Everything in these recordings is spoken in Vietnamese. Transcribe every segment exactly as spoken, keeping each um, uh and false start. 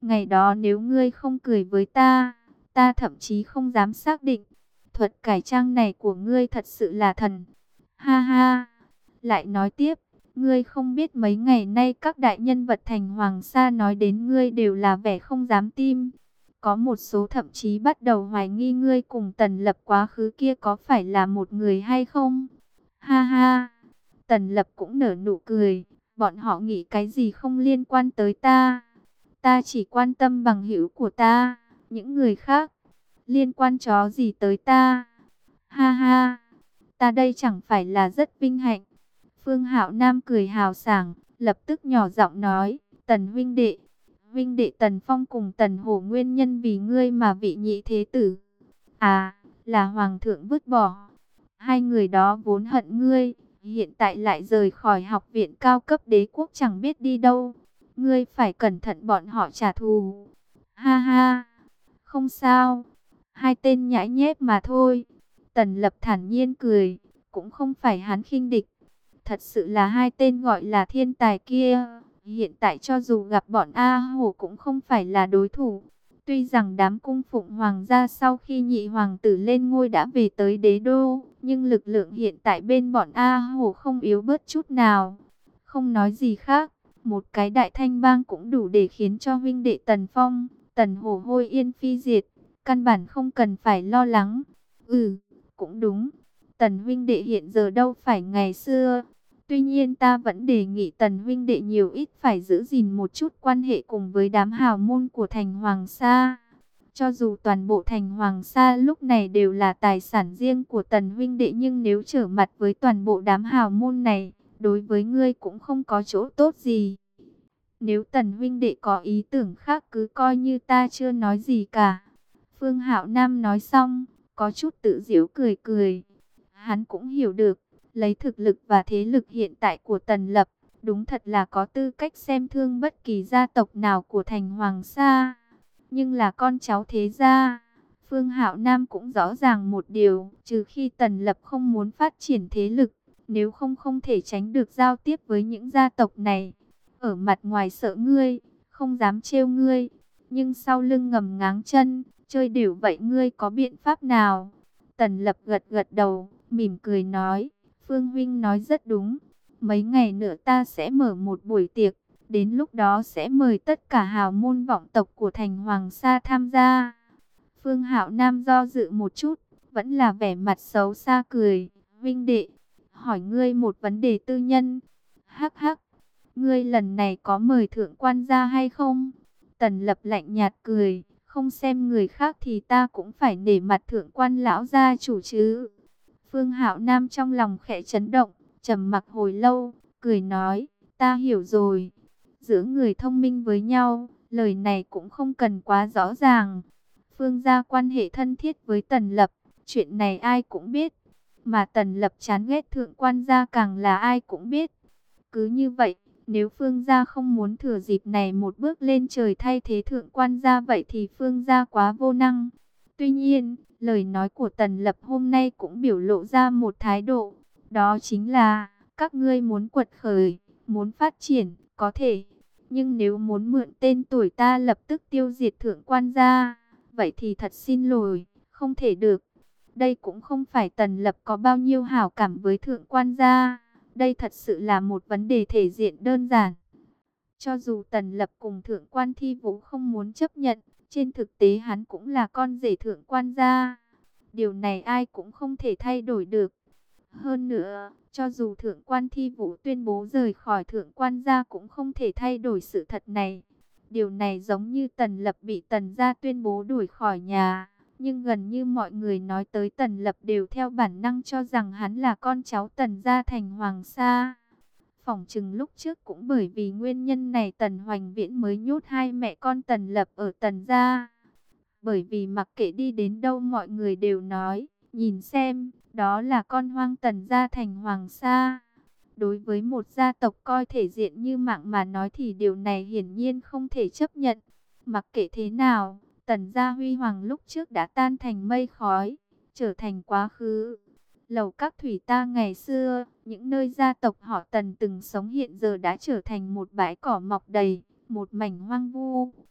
Ngày đó nếu ngươi không cười với ta, ta thậm chí không dám xác định. Thuật cải trang này của ngươi thật sự là thần. Ha ha. Lại nói tiếp, ngươi không biết mấy ngày nay các đại nhân vật thành Hoàng Sa nói đến ngươi đều là vẻ không dám tin. Có một số thậm chí bắt đầu hoài nghi ngươi cùng Tần Lập quá khứ kia có phải là một người hay không. Ha ha. Tần Lập cũng nở nụ cười. Bọn họ nghĩ cái gì không liên quan tới ta. Ta chỉ quan tâm bằng hữu của ta. Những người khác liên quan chó gì tới ta. Ha ha. Ta đây chẳng phải là rất vinh hạnh. Phương Hạo Nam cười hào sảng, lập tức nhỏ giọng nói, Tần huynh đệ, huynh đệ Tần Phong cùng Tần Hổ nguyên nhân vì ngươi mà vị nhị thế tử. À, là Hoàng thượng vứt bỏ. Hai người đó vốn hận ngươi, hiện tại lại rời khỏi học viện cao cấp đế quốc chẳng biết đi đâu. Ngươi phải cẩn thận bọn họ trả thù. Ha ha, không sao, hai tên nhãi nhép mà thôi. Tần Lập thản nhiên cười, cũng không phải hắn khinh địch. Thật sự là hai tên gọi là thiên tài kia, hiện tại cho dù gặp bọn A Hổ cũng không phải là đối thủ. Tuy rằng đám cung phụng hoàng gia sau khi nhị hoàng tử lên ngôi đã về tới đế đô, nhưng lực lượng hiện tại bên bọn A Hổ không yếu bớt chút nào. Không nói gì khác, một cái đại thanh bang cũng đủ để khiến cho huynh đệ Tần Phong, Tần Hổ hôi yên phi diệt, căn bản không cần phải lo lắng. Ừ, cũng đúng, Tần huynh đệ hiện giờ đâu phải ngày xưa. Tuy nhiên ta vẫn đề nghị Tần huynh đệ nhiều ít phải giữ gìn một chút quan hệ cùng với đám hào môn của thành Hoàng Sa. Cho dù toàn bộ thành Hoàng Sa lúc này đều là tài sản riêng của Tần huynh đệ, nhưng nếu trở mặt với toàn bộ đám hào môn này, đối với ngươi cũng không có chỗ tốt gì. Nếu Tần huynh đệ có ý tưởng khác cứ coi như ta chưa nói gì cả. Phương Hạo Nam nói xong, có chút tự giễu cười cười. Hắn cũng hiểu được, lấy thực lực và thế lực hiện tại của Tần Lập, đúng thật là có tư cách xem thương bất kỳ gia tộc nào của thành Hoàng Sa. Nhưng là con cháu thế gia, Phương Hạo Nam cũng rõ ràng một điều, trừ khi Tần Lập không muốn phát triển thế lực, nếu không không thể tránh được giao tiếp với những gia tộc này. Ở mặt ngoài sợ ngươi, không dám trêu ngươi, nhưng sau lưng ngầm ngáng chân, chơi đều vậy ngươi có biện pháp nào? Tần Lập gật gật đầu, mỉm cười nói, Phương huynh nói rất đúng. Mấy ngày nữa ta sẽ mở một buổi tiệc, đến lúc đó sẽ mời tất cả hào môn vọng tộc của thành Hoàng Sa tham gia. Phương Hạo Nam do dự một chút, vẫn là vẻ mặt xấu xa cười, huynh đệ, hỏi ngươi một vấn đề tư nhân. Hắc hắc, ngươi lần này có mời thượng quan gia hay không? Tần Lập lạnh nhạt cười, không xem người khác thì ta cũng phải nể mặt thượng quan lão gia chủ chứ. Phương Hạo Nam trong lòng khẽ chấn động, trầm mặc hồi lâu, cười nói, ta hiểu rồi. Giữa người thông minh với nhau, lời này cũng không cần quá rõ ràng. Phương gia quan hệ thân thiết với Tần Lập, chuyện này ai cũng biết. Mà Tần Lập chán ghét thượng quan gia càng là ai cũng biết. Cứ như vậy, nếu Phương gia không muốn thừa dịp này một bước lên trời thay thế thượng quan gia vậy thì Phương gia quá vô năng. Tuy nhiên, lời nói của Tần Lập hôm nay cũng biểu lộ ra một thái độ. Đó chính là, các ngươi muốn quật khởi, muốn phát triển, có thể. Nhưng nếu muốn mượn tên tuổi ta lập tức tiêu diệt thượng quan gia, vậy thì thật xin lỗi, không thể được. Đây cũng không phải Tần Lập có bao nhiêu hảo cảm với thượng quan gia. Đây thật sự là một vấn đề thể diện đơn giản. Cho dù Tần Lập cùng thượng quan Thi Vũ không muốn chấp nhận, trên thực tế hắn cũng là con rể thượng quan gia. Điều này ai cũng không thể thay đổi được. Hơn nữa, cho dù thượng quan Thi Vũ tuyên bố rời khỏi thượng quan gia cũng không thể thay đổi sự thật này. Điều này giống như Tần Lập bị Tần gia tuyên bố đuổi khỏi nhà. Nhưng gần như mọi người nói tới Tần Lập đều theo bản năng cho rằng hắn là con cháu Tần gia thành Hoàng Sa. Phỏng chừng lúc trước cũng bởi vì nguyên nhân này Tần Hoành Viễn mới nhốt hai mẹ con Tần Lập ở Tần gia. Bởi vì mặc kệ đi đến đâu mọi người đều nói, nhìn xem, đó là con hoang Tần gia thành Hoàng Sa. Đối với một gia tộc coi thể diện như mạng mà nói thì điều này hiển nhiên không thể chấp nhận. Mặc kệ thế nào, Tần gia huy hoàng lúc trước đã tan thành mây khói, trở thành quá khứ. Lầu các thủy ta ngày xưa, những nơi gia tộc họ Tần từng sống hiện giờ đã trở thành một bãi cỏ mọc đầy, một mảnh hoang vu.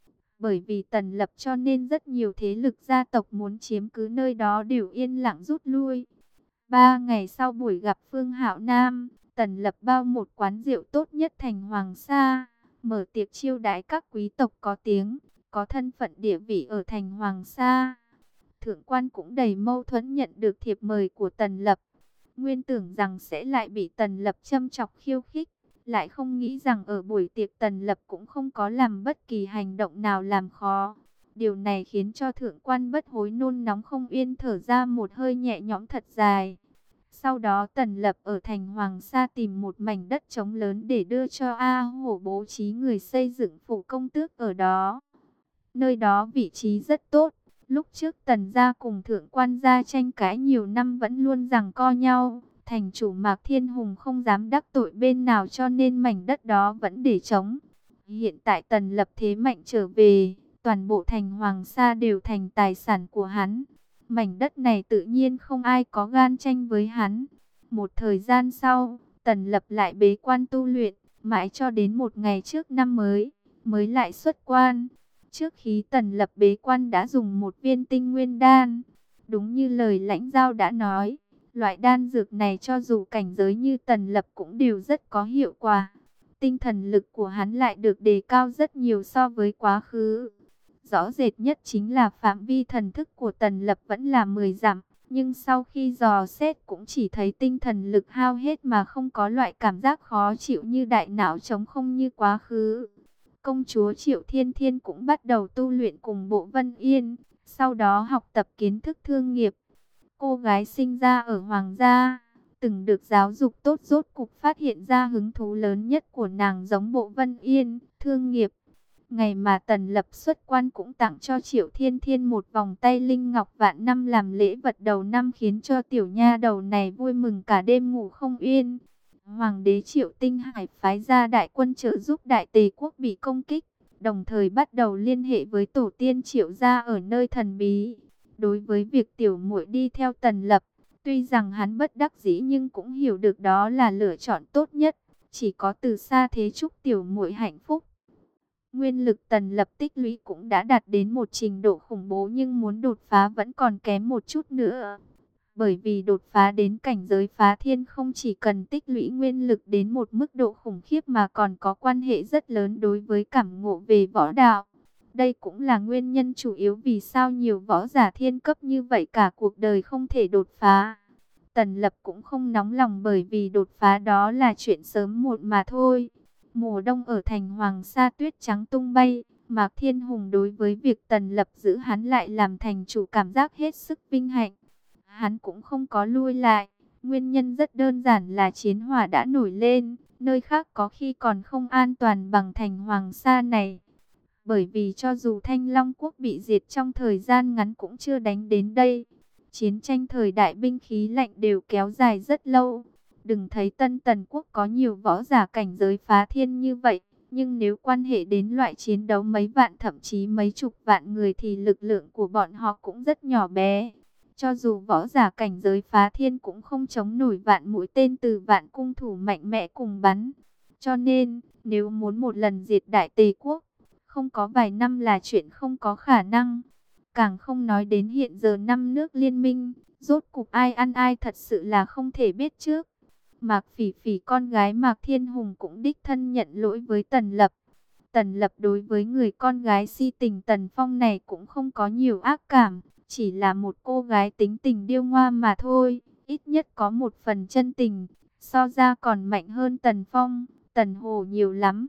Bởi vì Tần Lập cho nên rất nhiều thế lực gia tộc muốn chiếm cứ nơi đó đều yên lặng rút lui. Ba ngày sau buổi gặp Phương Hạo Nam, Tần Lập bao một quán rượu tốt nhất thành Hoàng Sa, mở tiệc chiêu đãi các quý tộc có tiếng, có thân phận địa vị ở thành Hoàng Sa. Thượng quan cũng đầy mâu thuẫn nhận được thiệp mời của Tần Lập. Nguyên tưởng rằng sẽ lại bị Tần Lập châm chọc khiêu khích, lại không nghĩ rằng ở buổi tiệc Tần Lập cũng không có làm bất kỳ hành động nào làm khó. Điều này khiến cho thượng quan bất hối nôn nóng không yên, thở ra một hơi nhẹ nhõm thật dài. Sau đó Tần Lập ở thành Hoàng Sa tìm một mảnh đất trống lớn để đưa cho A Hổ bố trí người xây dựng phủ công tước ở đó. Nơi đó vị trí rất tốt. Lúc trước Tần gia cùng thượng quan gia tranh cãi nhiều năm vẫn luôn giằng co nhau. Thành chủ Mạc Thiên Hùng không dám đắc tội bên nào cho nên mảnh đất đó vẫn để trống. Hiện tại Tần Lập thế mạnh trở về, toàn bộ thành Hoàng Sa đều thành tài sản của hắn. Mảnh đất này tự nhiên không ai có gan tranh với hắn. Một thời gian sau, Tần Lập lại bế quan tu luyện, mãi cho đến một ngày trước năm mới, mới lại xuất quan. Trước khi Tần Lập bế quan đã dùng một viên tinh nguyên đan. Đúng như lời lãnh giao đã nói, loại đan dược này cho dù cảnh giới như Tần Lập cũng đều rất có hiệu quả. Tinh thần lực của hắn lại được đề cao rất nhiều so với quá khứ. Rõ rệt nhất chính là phạm vi thần thức của Tần Lập vẫn là mười dặm. Nhưng sau khi dò xét cũng chỉ thấy tinh thần lực hao hết mà không có loại cảm giác khó chịu như đại não trống không như quá khứ. Công chúa Triệu Thiên Thiên cũng bắt đầu tu luyện cùng Bộ Vân Yên, sau đó học tập kiến thức thương nghiệp. Cô gái sinh ra ở Hoàng gia, từng được giáo dục tốt, rốt cục phát hiện ra hứng thú lớn nhất của nàng giống Bộ Vân Yên, thương nghiệp. Ngày mà Tần Lập xuất quan cũng tặng cho Triệu Thiên Thiên một vòng tay linh ngọc vạn năm làm lễ vật đầu năm, khiến cho tiểu nha đầu này vui mừng cả đêm ngủ không yên. Hoàng đế Triệu Tinh Hải phái ra đại quân trợ giúp Đại Tề quốc bị công kích, đồng thời bắt đầu liên hệ với tổ tiên Triệu gia ở nơi thần bí. Đối với việc tiểu muội đi theo Tần Lập, tuy rằng hắn bất đắc dĩ nhưng cũng hiểu được đó là lựa chọn tốt nhất, chỉ có từ xa thế chúc tiểu muội hạnh phúc. Nguyên lực Tần Lập tích lũy cũng đã đạt đến một trình độ khủng bố, nhưng muốn đột phá vẫn còn kém một chút nữa. Bởi vì đột phá đến cảnh giới phá thiên không chỉ cần tích lũy nguyên lực đến một mức độ khủng khiếp mà còn có quan hệ rất lớn đối với cảm ngộ về võ đạo. Đây cũng là nguyên nhân chủ yếu vì sao nhiều võ giả thiên cấp như vậy cả cuộc đời không thể đột phá. Tần Lập cũng không nóng lòng bởi vì đột phá đó là chuyện sớm muộn mà thôi. Mùa đông ở thành Hoàng Sa tuyết trắng tung bay, Mạc Thiên Hùng đối với việc Tần Lập giữ hắn lại làm thành chủ cảm giác hết sức vinh hạnh. Hắn cũng không có lui lại, nguyên nhân rất đơn giản là chiến hỏa đã nổi lên, nơi khác có khi còn không an toàn bằng thành Hoàng Sa này. Bởi vì cho dù Thanh Long Quốc bị diệt trong thời gian ngắn cũng chưa đánh đến đây. Chiến tranh thời đại binh khí lạnh đều kéo dài rất lâu. Đừng thấy Tân Tần Quốc có nhiều võ giả cảnh giới phá thiên như vậy, nhưng nếu quan hệ đến loại chiến đấu mấy vạn thậm chí mấy chục vạn người thì lực lượng của bọn họ cũng rất nhỏ bé. Cho dù võ giả cảnh giới phá thiên cũng không chống nổi vạn mũi tên từ vạn cung thủ mạnh mẽ cùng bắn. Cho nên, nếu muốn một lần diệt Đại Tề Quốc, không có vài năm là chuyện không có khả năng. Càng không nói đến hiện giờ năm nước liên minh, rốt cục ai ăn ai thật sự là không thể biết trước. Mạc Phỉ Phỉ con gái Mạc Thiên Hùng cũng đích thân nhận lỗi với Tần Lập. Tần Lập đối với người con gái si tình Tần Phong này cũng không có nhiều ác cảm, chỉ là một cô gái tính tình điêu ngoa mà thôi, ít nhất có một phần chân tình, so ra còn mạnh hơn Tần Phong, Tần Hồ nhiều lắm.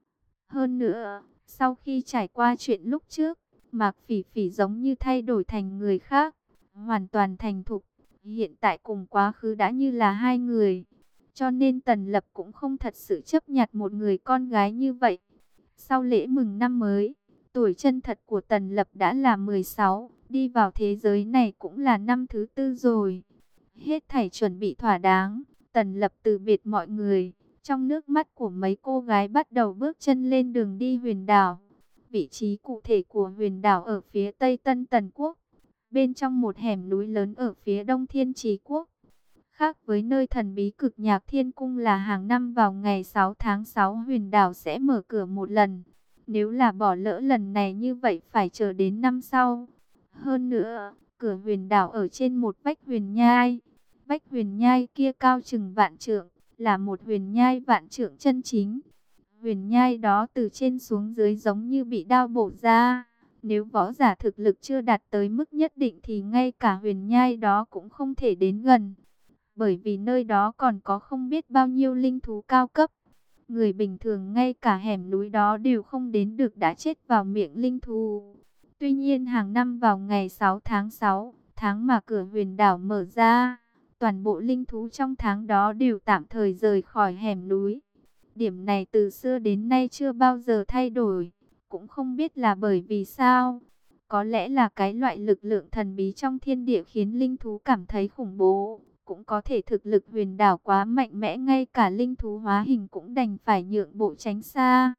Hơn nữa, sau khi trải qua chuyện lúc trước, Mạc Phỉ Phỉ giống như thay đổi thành người khác, hoàn toàn thành thục, hiện tại cùng quá khứ đã như là hai người. Cho nên Tần Lập cũng không thật sự chấp nhận một người con gái như vậy. Sau lễ mừng năm mới, tuổi chân thật của Tần Lập đã là mười sáu, đi vào thế giới này cũng là năm thứ tư rồi. Hết thảy chuẩn bị thỏa đáng, Tần Lập từ biệt mọi người, trong nước mắt của mấy cô gái bắt đầu bước chân lên đường đi huyền đảo. Vị trí cụ thể của huyền đảo ở phía tây Tân Tần Quốc, bên trong một hẻm núi lớn ở phía đông Thiên Trì Quốc. Khác với nơi thần bí Cực Nhạc Thiên Cung là hàng năm vào ngày sáu tháng sáu huyền đảo sẽ mở cửa một lần. Nếu là bỏ lỡ lần này như vậy phải chờ đến năm sau. Hơn nữa, cửa huyền đảo ở trên một vách huyền nhai. Vách huyền nhai kia cao chừng vạn trượng, là một huyền nhai vạn trượng chân chính. Huyền nhai đó từ trên xuống dưới giống như bị đao bổ ra. Nếu võ giả thực lực chưa đạt tới mức nhất định thì ngay cả huyền nhai đó cũng không thể đến gần. Bởi vì nơi đó còn có không biết bao nhiêu linh thú cao cấp. Người bình thường ngay cả hẻm núi đó đều không đến được đã chết vào miệng linh thú. Tuy nhiên hàng năm vào ngày sáu tháng sáu, tháng mà cửa huyền đảo mở ra, toàn bộ linh thú trong tháng đó đều tạm thời rời khỏi hẻm núi. Điểm này từ xưa đến nay chưa bao giờ thay đổi, cũng không biết là bởi vì sao. Có lẽ là cái loại lực lượng thần bí trong thiên địa khiến linh thú cảm thấy khủng bố. Cũng có thể thực lực huyền đảo quá mạnh mẽ, ngay cả linh thú hóa hình cũng đành phải nhượng bộ tránh xa.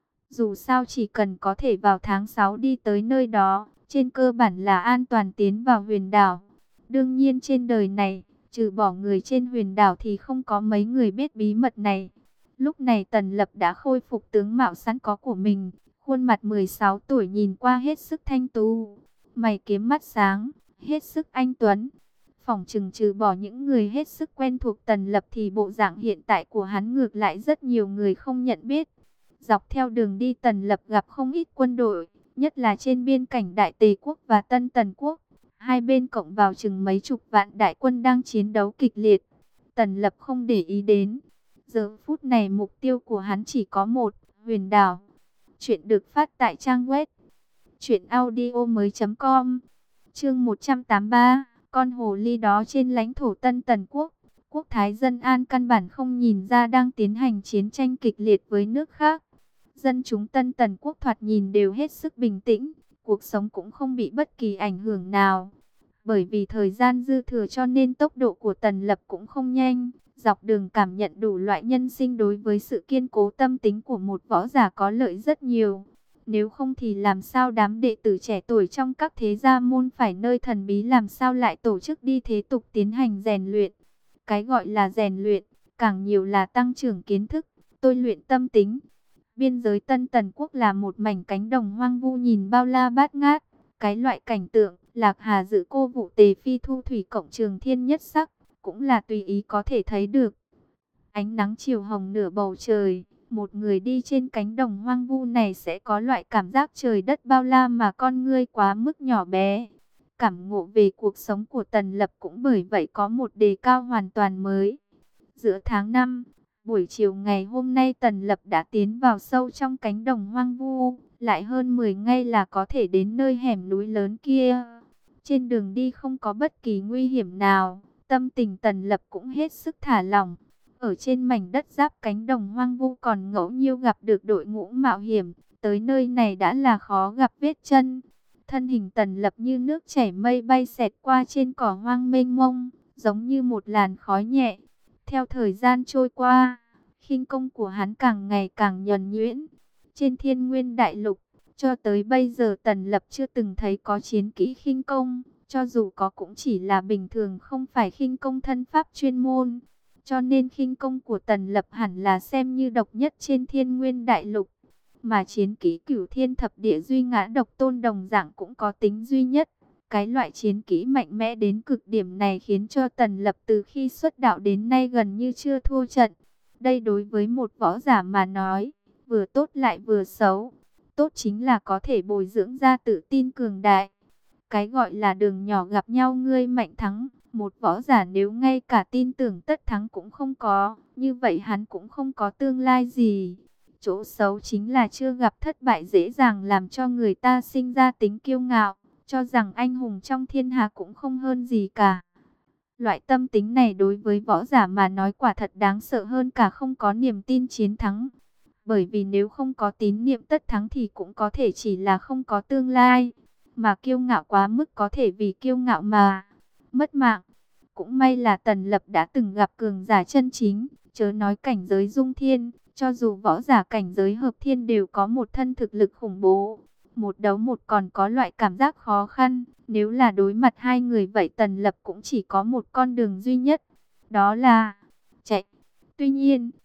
Dù sao chỉ cần có thể vào tháng sáu đi tới nơi đó, trên cơ bản là an toàn tiến vào huyền đảo. Đương nhiên trên đời này, trừ bỏ người trên huyền đảo thì không có mấy người biết bí mật này. Lúc này Tần Lập đã khôi phục tướng mạo sẵn có của mình, khuôn mặt mười sáu tuổi nhìn qua hết sức thanh tú, mày kiếm mắt sáng, hết sức anh tuấn. Phỏng chừng trừ bỏ những người hết sức quen thuộc Tần Lập thì bộ dạng hiện tại của hắn ngược lại rất nhiều người không nhận biết. Dọc theo đường đi Tần Lập gặp không ít quân đội, nhất là trên biên cảnh Đại Tề Quốc và Tân Tần Quốc. Hai bên cộng vào chừng mấy chục vạn đại quân đang chiến đấu kịch liệt. Tần Lập không để ý đến. Giờ phút này mục tiêu của hắn chỉ có một, huyền đảo. Chuyện được phát tại trang web truyện audio mới chấm com. Chương một trăm tám mươi ba. Con hồ ly đó trên lãnh thổ Tân Tần Quốc. Quốc thái dân an căn bản không nhìn ra đang tiến hành chiến tranh kịch liệt với nước khác. Dân chúng Tân Tần Quốc thoạt nhìn đều hết sức bình tĩnh, cuộc sống cũng không bị bất kỳ ảnh hưởng nào. Bởi vì thời gian dư thừa cho nên tốc độ của Tần Lập cũng không nhanh. Dọc đường cảm nhận đủ loại nhân sinh đối với sự kiên cố tâm tính của một võ giả có lợi rất nhiều. Nếu không thì làm sao đám đệ tử trẻ tuổi trong các thế gia môn phải nơi thần bí làm sao lại tổ chức đi thế tục tiến hành rèn luyện. Cái gọi là rèn luyện, càng nhiều là tăng trưởng kiến thức, tôi luyện tâm tính. Biên giới Tân Tần Quốc là một mảnh cánh đồng hoang vu nhìn bao la bát ngát. Cái loại cảnh tượng, lạc hà dự cô vụ tề phi thu thủy cộng trường thiên nhất sắc, cũng là tùy ý có thể thấy được. Ánh nắng chiều hồng nửa bầu trời, một người đi trên cánh đồng hoang vu này sẽ có loại cảm giác trời đất bao la mà con ngươi quá mức nhỏ bé. Cảm ngộ về cuộc sống của Tần Lập cũng bởi vậy có một đề cao hoàn toàn mới. Giữa tháng năm, buổi chiều ngày hôm nay Tần Lập đã tiến vào sâu trong cánh đồng hoang vu, lại hơn mười ngày là có thể đến nơi hẻm núi lớn kia. Trên đường đi không có bất kỳ nguy hiểm nào, tâm tình Tần Lập cũng hết sức thả lỏng. Ở trên mảnh đất giáp cánh đồng hoang vu còn ngẫu nhiên gặp được đội ngũ mạo hiểm, tới nơi này đã là khó gặp vết chân. Thân hình Tần Lập như nước chảy mây bay xẹt qua trên cỏ hoang mênh mông, giống như một làn khói nhẹ. Theo thời gian trôi qua, khinh công của hắn càng ngày càng nhuần nhuyễn. Trên Thiên Nguyên Đại Lục, cho tới bây giờ Tần Lập chưa từng thấy có chiến kỹ khinh công, cho dù có cũng chỉ là bình thường, không phải khinh công thân pháp chuyên môn. Cho nên khinh công của Tần Lập hẳn là xem như độc nhất trên Thiên Nguyên Đại Lục. Mà chiến kỹ Cửu Thiên Thập Địa Duy Ngã Độc Tôn đồng dạng cũng có tính duy nhất. Cái loại chiến kỹ mạnh mẽ đến cực điểm này khiến cho Tần Lập từ khi xuất đạo đến nay gần như chưa thua trận. Đây đối với một võ giả mà nói, vừa tốt lại vừa xấu. Tốt chính là có thể bồi dưỡng ra tự tin cường đại. Cái gọi là đường nhỏ gặp nhau ngươi mạnh thắng. Một võ giả nếu ngay cả tin tưởng tất thắng cũng không có, như vậy hắn cũng không có tương lai gì. Chỗ xấu chính là chưa gặp thất bại dễ dàng làm cho người ta sinh ra tính kiêu ngạo, cho rằng anh hùng trong thiên hạ cũng không hơn gì cả. Loại tâm tính này đối với võ giả mà nói quả thật đáng sợ hơn cả không có niềm tin chiến thắng. Bởi vì nếu không có tín niệm tất thắng thì cũng có thể chỉ là không có tương lai. Mà kiêu ngạo quá mức có thể vì kiêu ngạo mà mất mạng. Cũng may là Tần Lập đã từng gặp cường giả chân chính, chớ nói cảnh giới dung thiên, cho dù võ giả cảnh giới hợp thiên đều có một thân thực lực khủng bố. Một đấu một còn có loại cảm giác khó khăn, nếu là đối mặt hai người vậy Tần Lập cũng chỉ có một con đường duy nhất, đó là chạy. Tuy nhiên,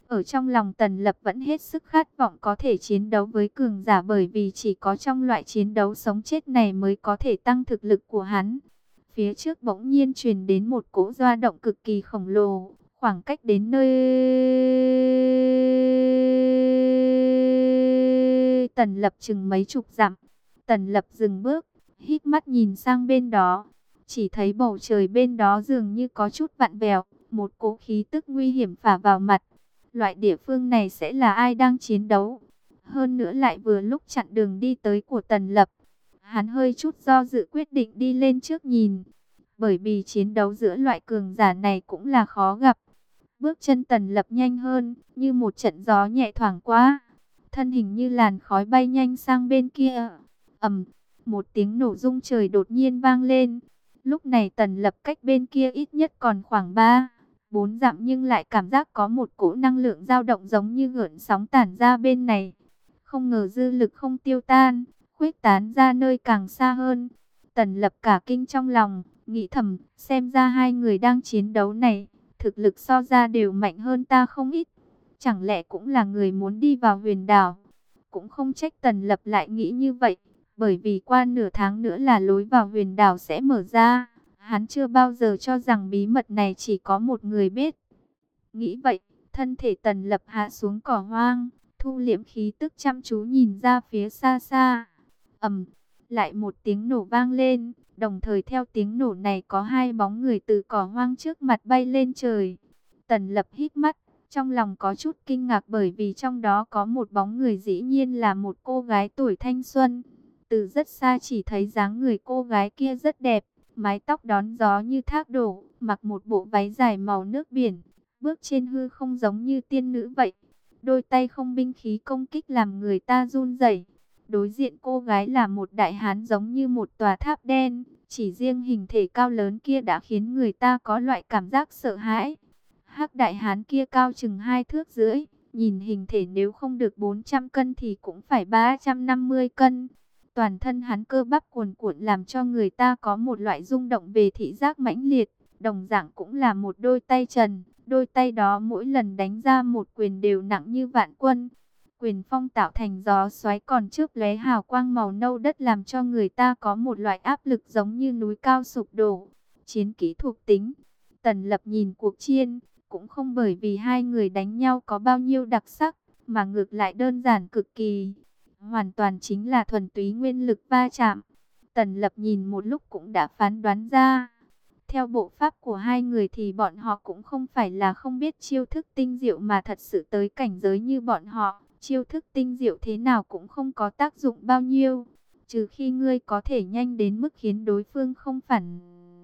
Ở trong lòng Tần Lập vẫn hết sức khát vọng có thể chiến đấu với cường giả, bởi vì chỉ có trong loại chiến đấu sống chết này mới có thể tăng thực lực của hắn. Phía trước bỗng nhiên truyền đến một cỗ dao động cực kỳ khổng lồ, khoảng cách đến nơi Tần Lập chừng mấy chục dặm. Tần Lập dừng bước, hít mắt nhìn sang bên đó, chỉ thấy bầu trời bên đó dường như có chút vặn vẹo, một cỗ khí tức nguy hiểm phả vào mặt. Loại địa phương này sẽ là ai đang chiến đấu? Hơn nữa lại vừa lúc chặn đường đi tới của Tần Lập. Hắn hơi chút do dự quyết định đi lên trước nhìn, bởi vì chiến đấu giữa loại cường giả này cũng là khó gặp. Bước chân Tần Lập nhanh hơn, như một trận gió nhẹ thoảng qua, thân hình như làn khói bay nhanh sang bên kia. Ầm, một tiếng nổ rung trời đột nhiên vang lên. Lúc này Tần Lập cách bên kia ít nhất còn khoảng ba, bốn dặm, nhưng lại cảm giác có một cỗ năng lượng dao động giống như gợn sóng tản ra bên này. Không ngờ dư lực không tiêu tan, khuếch tán ra nơi càng xa hơn. Tần Lập cả kinh trong lòng, nghĩ thầm, xem ra hai người đang chiến đấu này, thực lực so ra đều mạnh hơn ta không ít. Chẳng lẽ cũng là người muốn đi vào huyền đảo? Cũng không trách Tần Lập lại nghĩ như vậy, bởi vì qua nửa tháng nữa là lối vào huyền đảo sẽ mở ra. Hắn chưa bao giờ cho rằng bí mật này chỉ có một người biết. Nghĩ vậy, thân thể Tần Lập hạ xuống cỏ hoang, thu liễm khí tức chăm chú nhìn ra phía xa xa. Ầm, lại một tiếng nổ vang lên, đồng thời theo tiếng nổ này có hai bóng người từ cỏ hoang trước mặt bay lên trời. Tần Lập hít mắt, trong lòng có chút kinh ngạc bởi vì trong đó có một bóng người dĩ nhiên là một cô gái tuổi thanh xuân. Từ rất xa chỉ thấy dáng người cô gái kia rất đẹp, mái tóc đón gió như thác đổ, mặc một bộ váy dài màu nước biển, bước trên hư không giống như tiên nữ vậy. Đôi tay không binh khí công kích làm người ta run rẩy. Đối diện cô gái là một đại hán giống như một tòa tháp đen, chỉ riêng hình thể cao lớn kia đã khiến người ta có loại cảm giác sợ hãi. Hắc đại hán kia cao chừng hai thước rưỡi, nhìn hình thể nếu không được bốn trăm cân thì cũng phải ba trăm năm mươi cân. Toàn thân hắn cơ bắp cuồn cuộn làm cho người ta có một loại rung động về thị giác mãnh liệt. Đồng dạng cũng là một đôi tay trần, đôi tay đó mỗi lần đánh ra một quyền đều nặng như vạn quân. Quyền phong tạo thành gió xoáy còn chớp lóe hào quang màu nâu đất làm cho người ta có một loại áp lực giống như núi cao sụp đổ. Chiến kỹ thuộc tính. Tần Lập nhìn cuộc chiến, cũng không bởi vì hai người đánh nhau có bao nhiêu đặc sắc, mà ngược lại đơn giản cực kỳ. Hoàn toàn chính là thuần túy nguyên lực va chạm. Tần Lập nhìn một lúc cũng đã phán đoán ra. Theo bộ pháp của hai người thì bọn họ cũng không phải là không biết chiêu thức tinh diệu, mà thật sự tới cảnh giới như bọn họ. Chiêu thức tinh diệu thế nào cũng không có tác dụng bao nhiêu, trừ khi ngươi có thể nhanh đến mức khiến đối phương không phản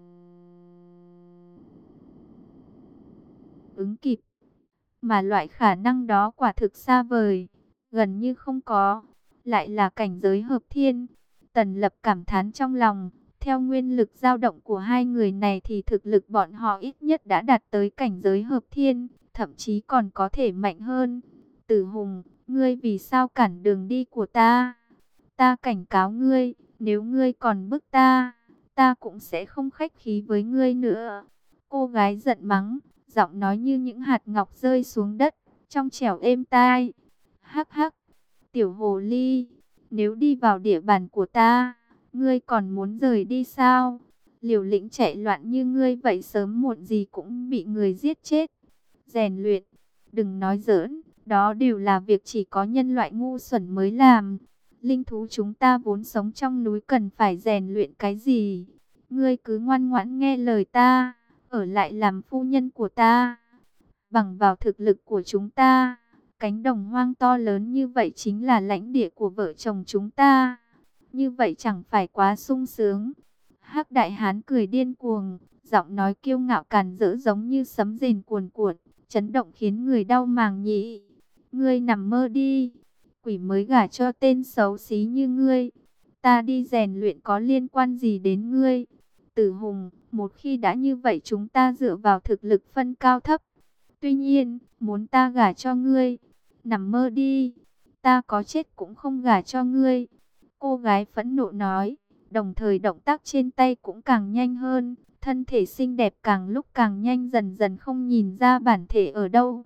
ứng kịp. Mà loại khả năng đó quả thực xa vời, gần như không có, lại là cảnh giới hợp thiên. Tần Lập cảm thán trong lòng, theo nguyên lực dao động của hai người này thì thực lực bọn họ ít nhất đã đạt tới cảnh giới hợp thiên, thậm chí còn có thể mạnh hơn. Tử Hùng, ngươi vì sao cản đường đi của ta? Ta cảnh cáo ngươi, nếu ngươi còn bức ta, ta cũng sẽ không khách khí với ngươi nữa. Cô gái giận mắng, giọng nói như những hạt ngọc rơi xuống đất, trong trẻo êm tai. Hắc hắc, tiểu hồ ly, nếu đi vào địa bàn của ta, ngươi còn muốn rời đi sao? Liều lĩnh chạy loạn như ngươi vậy sớm muộn gì cũng bị người giết chết. Rèn luyện, đừng nói giỡn. Đó đều là việc chỉ có nhân loại ngu xuẩn mới làm. Linh thú chúng ta vốn sống trong núi cần phải rèn luyện cái gì? Ngươi cứ ngoan ngoãn nghe lời ta, ở lại làm phu nhân của ta. Bằng vào thực lực của chúng ta, cánh đồng hoang to lớn như vậy chính là lãnh địa của vợ chồng chúng ta. Như vậy chẳng phải quá sung sướng? Hắc đại hán cười điên cuồng, giọng nói kiêu ngạo càn rỡ giống như sấm rền cuồn cuộn, chấn động khiến người đau màng nhĩ. Ngươi nằm mơ đi, quỷ mới gả cho tên xấu xí như ngươi. Ta đi rèn luyện có liên quan gì đến ngươi? Tử Hùng, một khi đã như vậy chúng ta dựa vào thực lực phân cao thấp. Tuy nhiên, muốn ta gả cho ngươi, nằm mơ đi, ta có chết cũng không gả cho ngươi. Cô gái phẫn nộ nói, đồng thời động tác trên tay cũng càng nhanh hơn. Thân thể xinh đẹp càng lúc càng nhanh, dần dần không nhìn ra bản thể ở đâu.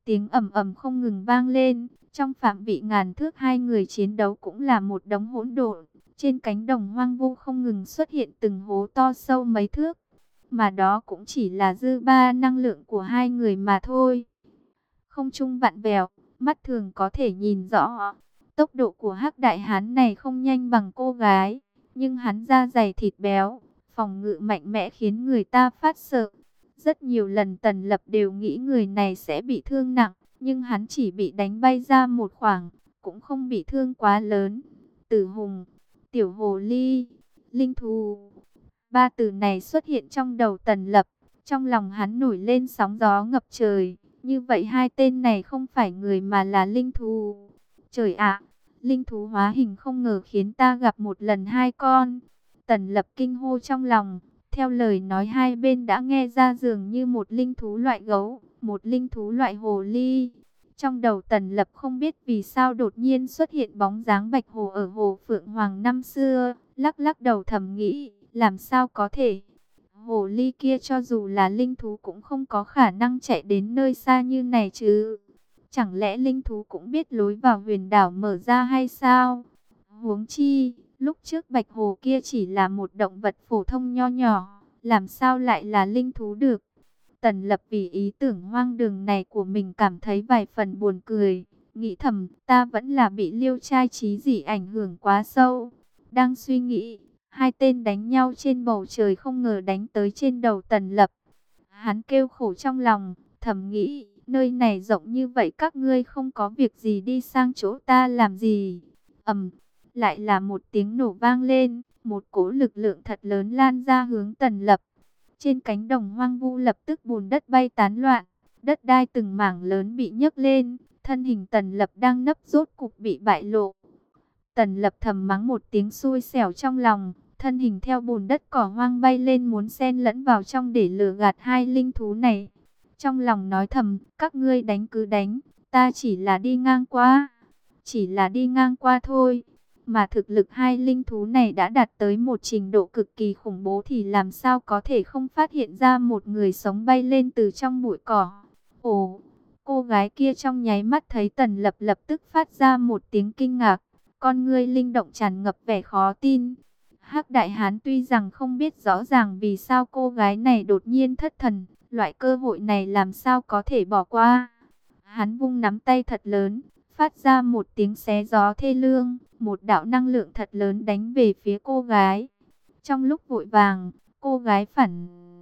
tiếng ầm ầm không ngừng vang lên. Trong phạm vị ngàn thước hai người chiến đấu cũng là một đống hỗn độn. Trên cánh đồng hoang vu không ngừng xuất hiện từng hố to sâu mấy thước. Mà đó cũng chỉ là dư ba năng lượng của hai người mà thôi. Không trung vặn vẹo, mắt thường có thể nhìn rõ. Tốc độ của Hắc Đại Hán này không nhanh bằng cô gái, nhưng hắn da dày thịt béo, phòng ngự mạnh mẽ khiến người ta phát sợ. Rất nhiều lần Tần Lập đều nghĩ người này sẽ bị thương nặng, nhưng hắn chỉ bị đánh bay ra một khoảng, cũng không bị thương quá lớn. Tử hùng, tiểu hồ ly, linh thú. Ba từ này xuất hiện trong đầu Tần Lập, trong lòng hắn nổi lên sóng gió ngập trời. Như vậy hai tên này không phải người mà là linh thú. Trời ạ, linh thú hóa hình không ngờ khiến ta gặp một lần hai con. Tần Lập kinh hô trong lòng. Theo lời nói hai bên đã nghe ra dường như một linh thú loại gấu, một linh thú loại hồ ly. Trong đầu Tần Lập không biết vì sao đột nhiên xuất hiện bóng dáng bạch hồ ở hồ Phượng Hoàng năm xưa. Lắc lắc đầu thầm nghĩ, làm sao có thể? Hồ ly kia cho dù là linh thú cũng không có khả năng chạy đến nơi xa như này chứ. Chẳng lẽ linh thú cũng biết lối vào huyền đảo mở ra hay sao? Huống chi, lúc trước bạch hồ kia chỉ là một động vật phổ thông nho nhỏ, làm sao lại là linh thú được? Tần Lập vì ý tưởng hoang đường này của mình cảm thấy vài phần buồn cười, nghĩ thầm ta vẫn là bị liêu trai trí dị ảnh hưởng quá sâu. Đang suy nghĩ, hai tên đánh nhau trên bầu trời không ngờ đánh tới trên đầu Tần Lập. Hắn kêu khổ trong lòng, thầm nghĩ, nơi này rộng như vậy các ngươi không có việc gì đi sang chỗ ta làm gì. Ầm, lại là một tiếng nổ vang lên, một cỗ lực lượng thật lớn lan ra hướng Tần Lập. Trên cánh đồng hoang vu lập tức bùn đất bay tán loạn, đất đai từng mảng lớn bị nhấc lên, thân hình Tần Lập đang nấp rốt cục bị bại lộ. Tần Lập thầm mắng một tiếng xui xẻo trong lòng, thân hình theo bùn đất cỏ hoang bay lên muốn xen lẫn vào trong để lừa gạt hai linh thú này. Trong lòng nói thầm, các ngươi đánh cứ đánh, ta chỉ là đi ngang qua, chỉ là đi ngang qua thôi. Mà thực lực hai linh thú này đã đạt tới một trình độ cực kỳ khủng bố thì làm sao có thể không phát hiện ra một người sống bay lên từ trong bụi cỏ. Ồ, cô gái kia trong nháy mắt thấy Tần Lập lập tức phát ra một tiếng kinh ngạc, con ngươi linh động tràn ngập vẻ khó tin. Hắc Đại Hán tuy rằng không biết rõ ràng vì sao cô gái này đột nhiên thất thần, loại cơ hội này làm sao có thể bỏ qua. Hắn vung nắm tay thật lớn, phát ra một tiếng xé gió thê lương, một đạo năng lượng thật lớn đánh về phía cô gái. Trong lúc vội vàng, cô gái phản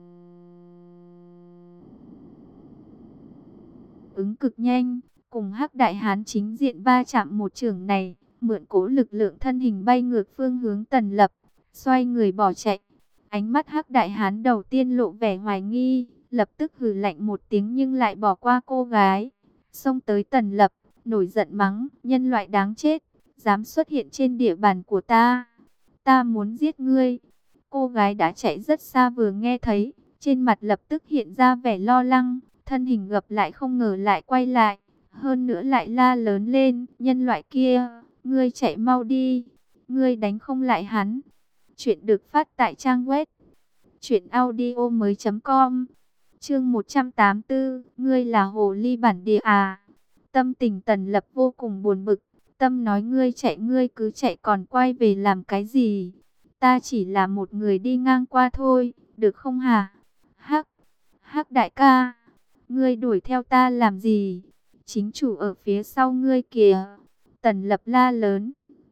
ứng cực nhanh, cùng Hắc Đại Hán chính diện va chạm một chưởng này, mượn cố lực lượng thân hình bay ngược phương hướng Tần Lập, xoay người bỏ chạy. Ánh mắt Hắc Đại Hán đầu tiên lộ vẻ hoài nghi, lập tức hừ lạnh một tiếng nhưng lại bỏ qua cô gái, xông tới Tần Lập, nổi giận mắng, nhân loại đáng chết, dám xuất hiện trên địa bàn của ta, ta muốn giết ngươi. Cô gái đã chạy rất xa vừa nghe thấy, trên mặt lập tức hiện ra vẻ lo lắng, thân hình gập lại không ngờ lại quay lại, hơn nữa lại la lớn lên, nhân loại kia, ngươi chạy mau đi, ngươi đánh không lại hắn. Chuyện được phát tại trang web truyện audio mới chấm com. Chương một trăm tám mươi tư, ngươi là hồ ly bản địa à? Tâm tình Tần Lập vô cùng buồn bực, tâm nói ngươi chạy ngươi cứ chạy còn quay về làm cái gì? Ta chỉ là một người đi ngang qua thôi, được không hả? Hắc, Hắc đại ca, ngươi đuổi theo ta làm gì? Chính chủ ở phía sau ngươi kìa. Tần Lập la lớn.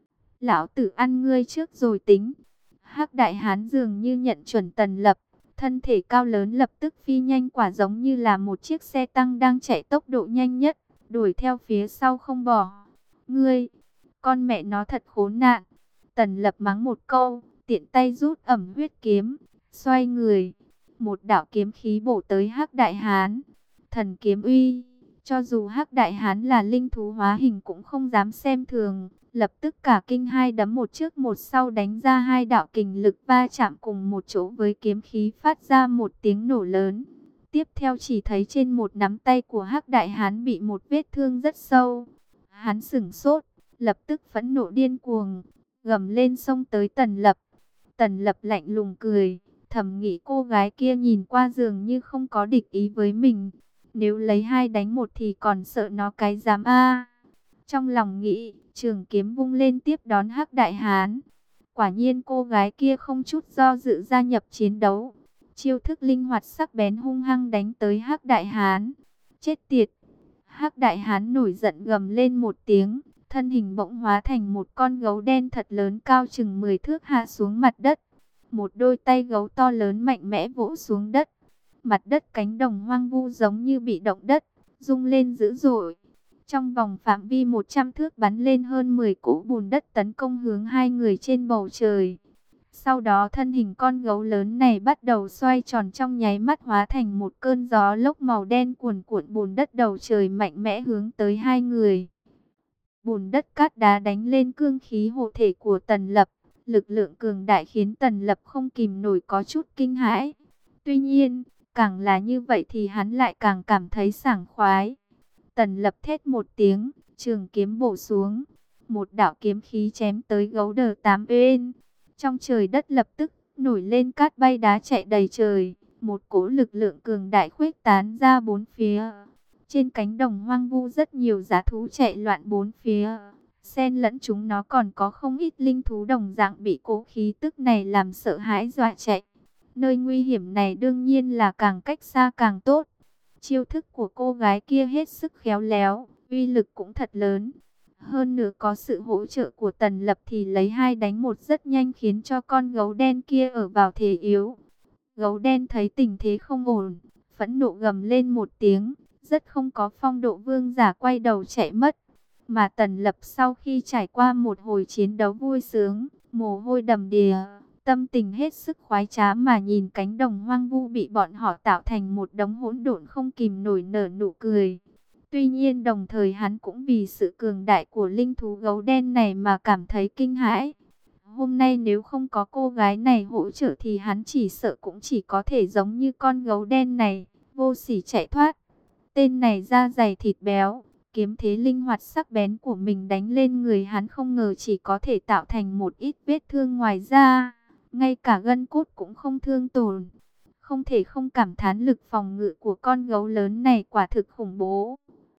Lão tử ăn ngươi trước rồi tính. Hắc Đại Hán dường như nhận chuẩn Tần Lập, thân thể cao lớn lập tức phi nhanh quả giống như là một chiếc xe tăng đang chạy tốc độ nhanh nhất, đuổi theo phía sau không bỏ. Ngươi, con mẹ nó thật khốn nạn. Tần Lập mắng một câu, tiện tay rút ẩm huyết kiếm, xoay người, một đạo kiếm khí bổ tới Hắc Đại Hán. Thần kiếm uy, cho dù Hắc Đại Hán là linh thú hóa hình cũng không dám xem thường, lập tức cả kinh hai đấm một trước một sau đánh ra hai đạo kình lực va chạm cùng một chỗ với kiếm khí phát ra một tiếng nổ lớn. Tiếp theo chỉ thấy trên một nắm tay của Hắc Đại Hán bị một vết thương rất sâu. Hắn sửng sốt, lập tức phẫn nộ điên cuồng, gầm lên xông tới Tần Lập. Tần Lập lạnh lùng cười, thầm nghĩ cô gái kia nhìn qua dường như không có địch ý với mình. Nếu lấy hai đánh một thì còn sợ nó cái dám a. Trong lòng nghĩ, trường kiếm vung lên tiếp đón Hắc Đại Hán. Quả nhiên cô gái kia không chút do dự gia nhập chiến đấu. Chiêu thức linh hoạt sắc bén hung hăng đánh tới Hắc Đại Hán. Chết tiệt! Hắc Đại Hán nổi giận gầm lên một tiếng, thân hình bỗng hóa thành một con gấu đen thật lớn cao chừng mười thước hạ xuống mặt đất. Một đôi tay gấu to lớn mạnh mẽ vỗ xuống đất. Mặt đất cánh đồng hoang vu giống như bị động đất, rung lên dữ dội. Trong vòng phạm vi một trăm thước bắn lên hơn mười cỗ bùn đất tấn công hướng hai người trên bầu trời. Sau đó thân hình con gấu lớn này bắt đầu xoay tròn, trong nháy mắt hóa thành một cơn gió lốc màu đen cuồn cuộn bùn đất đầu trời mạnh mẽ hướng tới hai người. Bùn đất cát đá đánh lên cương khí hộ thể của Tần Lập. Lực lượng cường đại khiến Tần Lập không kìm nổi có chút kinh hãi. Tuy nhiên, càng là như vậy thì hắn lại càng cảm thấy sảng khoái. Tần Lập thét một tiếng, trường kiếm bổ xuống. Một đạo kiếm khí chém tới gấu đờ tám bên. Trong trời đất lập tức nổi lên cát bay đá chạy đầy trời. Một cỗ lực lượng cường đại khuếch tán ra bốn phía. Trên cánh đồng hoang vu rất nhiều dã thú chạy loạn bốn phía. Xen lẫn chúng nó còn có không ít linh thú đồng dạng bị cỗ khí tức này làm sợ hãi dọa chạy. Nơi nguy hiểm này đương nhiên là càng cách xa càng tốt. Chiêu thức của cô gái kia hết sức khéo léo, uy lực cũng thật lớn. Hơn nữa có sự hỗ trợ của Tần Lập thì lấy hai đánh một rất nhanh khiến cho con gấu đen kia ở vào thế yếu. Gấu đen thấy tình thế không ổn, phẫn nộ gầm lên một tiếng, rất không có phong độ vương giả quay đầu chạy mất. Mà Tần Lập sau khi trải qua một hồi chiến đấu vui sướng, mồ hôi đầm đìa, tâm tình hết sức khoái trá mà nhìn cánh đồng hoang vu bị bọn họ tạo thành một đống hỗn độn không kìm nổi nở nụ cười. Tuy nhiên đồng thời hắn cũng vì sự cường đại của linh thú gấu đen này mà cảm thấy kinh hãi. Hôm nay nếu không có cô gái này hỗ trợ thì hắn chỉ sợ cũng chỉ có thể giống như con gấu đen này, vô sỉ chạy thoát. Tên này da dày thịt béo, kiếm thế linh hoạt sắc bén của mình đánh lên người hắn không ngờ chỉ có thể tạo thành một ít vết thương ngoài da. Ngay cả gân cốt cũng không thương tổn. Không thể không cảm thán lực phòng ngự của con gấu lớn này quả thực khủng bố.